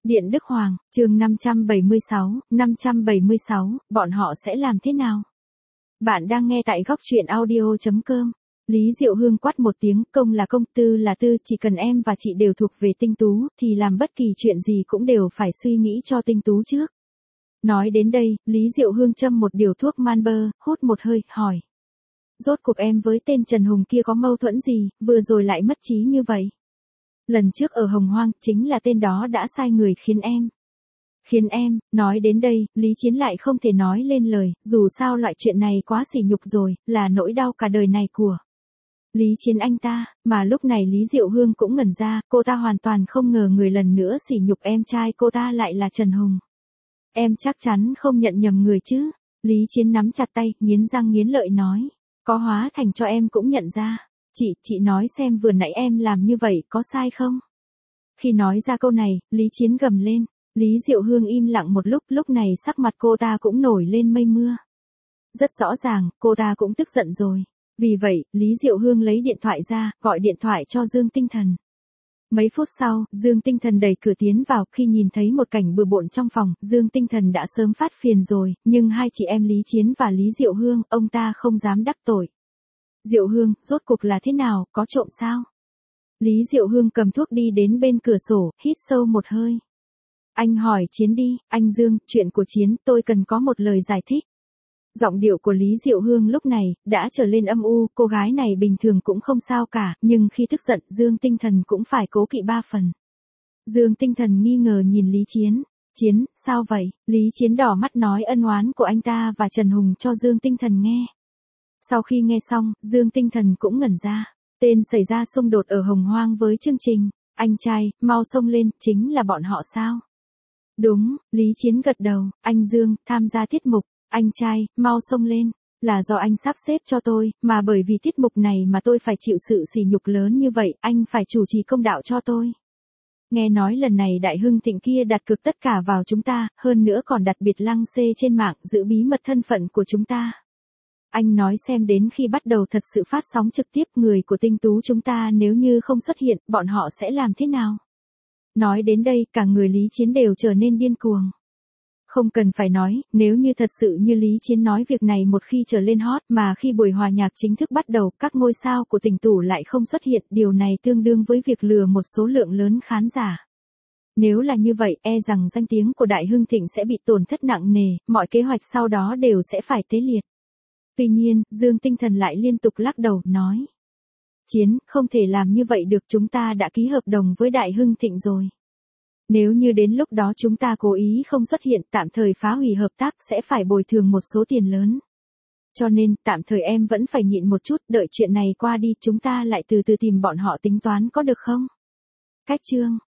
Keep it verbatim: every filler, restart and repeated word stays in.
Điện Đức Hoàng, chương năm trăm bảy mươi sáu, năm trăm bảy mươi sáu, bọn họ sẽ làm thế nào? Bạn đang nghe tại góc truyện audio chấm com. Lý Diệu Hương quát một tiếng, công là công, tư là tư, chỉ cần em và chị đều thuộc về Tinh Tú, thì làm bất kỳ chuyện gì cũng đều phải suy nghĩ cho Tinh Tú trước. Nói đến đây, Lý Diệu Hương châm một điều thuốc man bơ, hút một hơi, hỏi. Rốt cuộc em với tên Trần Hùng kia có mâu thuẫn gì, vừa rồi lại mất trí như vậy? Lần trước ở Hồng Hoang, chính là tên đó đã sai người khiến em. Khiến em, nói đến đây, Lý Chiến lại không thể nói lên lời, dù sao loại chuyện này quá sỉ nhục rồi, là nỗi đau cả đời này của Lý Chiến anh ta, mà lúc này Lý Diệu Hương cũng ngẩn ra, cô ta hoàn toàn không ngờ người lần nữa sỉ nhục em trai cô ta lại là Trần Hùng. Em chắc chắn không nhận nhầm người chứ? Lý Chiến nắm chặt tay, nghiến răng nghiến lợi nói. Có hóa thành cho em cũng nhận ra. Chị, chị nói xem vừa nãy em làm như vậy có sai không? Khi nói ra câu này, Lý Chiến gầm lên. Lý Diệu Hương im lặng một lúc, lúc này sắc mặt cô ta cũng nổi lên mây mưa. Rất rõ ràng, cô ta cũng tức giận rồi. Vì vậy, Lý Diệu Hương lấy điện thoại ra, gọi điện thoại cho Dương Tinh Thần. Mấy phút sau, Dương Tinh Thần đẩy cửa tiến vào, khi nhìn thấy một cảnh bừa bộn trong phòng, Dương Tinh Thần đã sớm phát phiền rồi, nhưng hai chị em Lý Chiến và Lý Diệu Hương, ông ta không dám đắc tội. Diệu Hương, rốt cuộc là thế nào, có trộm sao? Lý Diệu Hương cầm thuốc đi đến bên cửa sổ, hít sâu một hơi. Anh hỏi Chiến đi, anh Dương, chuyện của Chiến, tôi cần có một lời giải thích. Giọng điệu của Lý Diệu Hương lúc này, đã trở lên âm u, cô gái này bình thường cũng không sao cả, nhưng khi tức giận, Dương Tinh Thần cũng phải cố kỵ ba phần. Dương Tinh Thần nghi ngờ nhìn Lý Chiến. Chiến, sao vậy? Lý Chiến đỏ mắt nói ân oán của anh ta và Trần Hùng cho Dương Tinh Thần nghe. Sau khi nghe xong, Dương Tinh Thần cũng ngẩn ra. Tên xảy ra xung đột ở Hồng Hoang với chương trình. Anh trai, mau xông lên, chính là bọn họ sao? Đúng, Lý Chiến gật đầu. Anh Dương, tham gia tiết mục. Anh trai, mau xông lên. Là do anh sắp xếp cho tôi, mà bởi vì tiết mục này mà tôi phải chịu sự sỉ nhục lớn như vậy, anh phải chủ trì công đạo cho tôi. Nghe nói lần này Đại Hưng Thịnh kia đặt cược tất cả vào chúng ta, hơn nữa còn đặt biệt lăng xê trên mạng, giữ bí mật thân phận của chúng ta. Anh nói xem đến khi bắt đầu thật sự phát sóng trực tiếp, người của Tinh Tú chúng ta nếu như không xuất hiện, bọn họ sẽ làm thế nào? Nói đến đây, cả người Lý Chiến đều trở nên điên cuồng. Không cần phải nói, nếu như thật sự như Lý Chiến nói việc này một khi trở lên hot, mà khi buổi hòa nhạc chính thức bắt đầu, các ngôi sao của Tình Tủ lại không xuất hiện, điều này tương đương với việc lừa một số lượng lớn khán giả. Nếu là như vậy, e rằng danh tiếng của Đại Hưng Thịnh sẽ bị tổn thất nặng nề, mọi kế hoạch sau đó đều sẽ phải tế liệt. Tuy nhiên, Dương Tinh Thần lại liên tục lắc đầu, nói. Chiến, không thể làm như vậy được, chúng ta đã ký hợp đồng với Đại Hưng Thịnh rồi. Nếu như đến lúc đó chúng ta cố ý không xuất hiện, tạm thời phá hủy hợp tác, sẽ phải bồi thường một số tiền lớn. Cho nên, tạm thời em vẫn phải nhịn một chút, đợi chuyện này qua đi, chúng ta lại từ từ tìm bọn họ tính toán có được không? Cách chương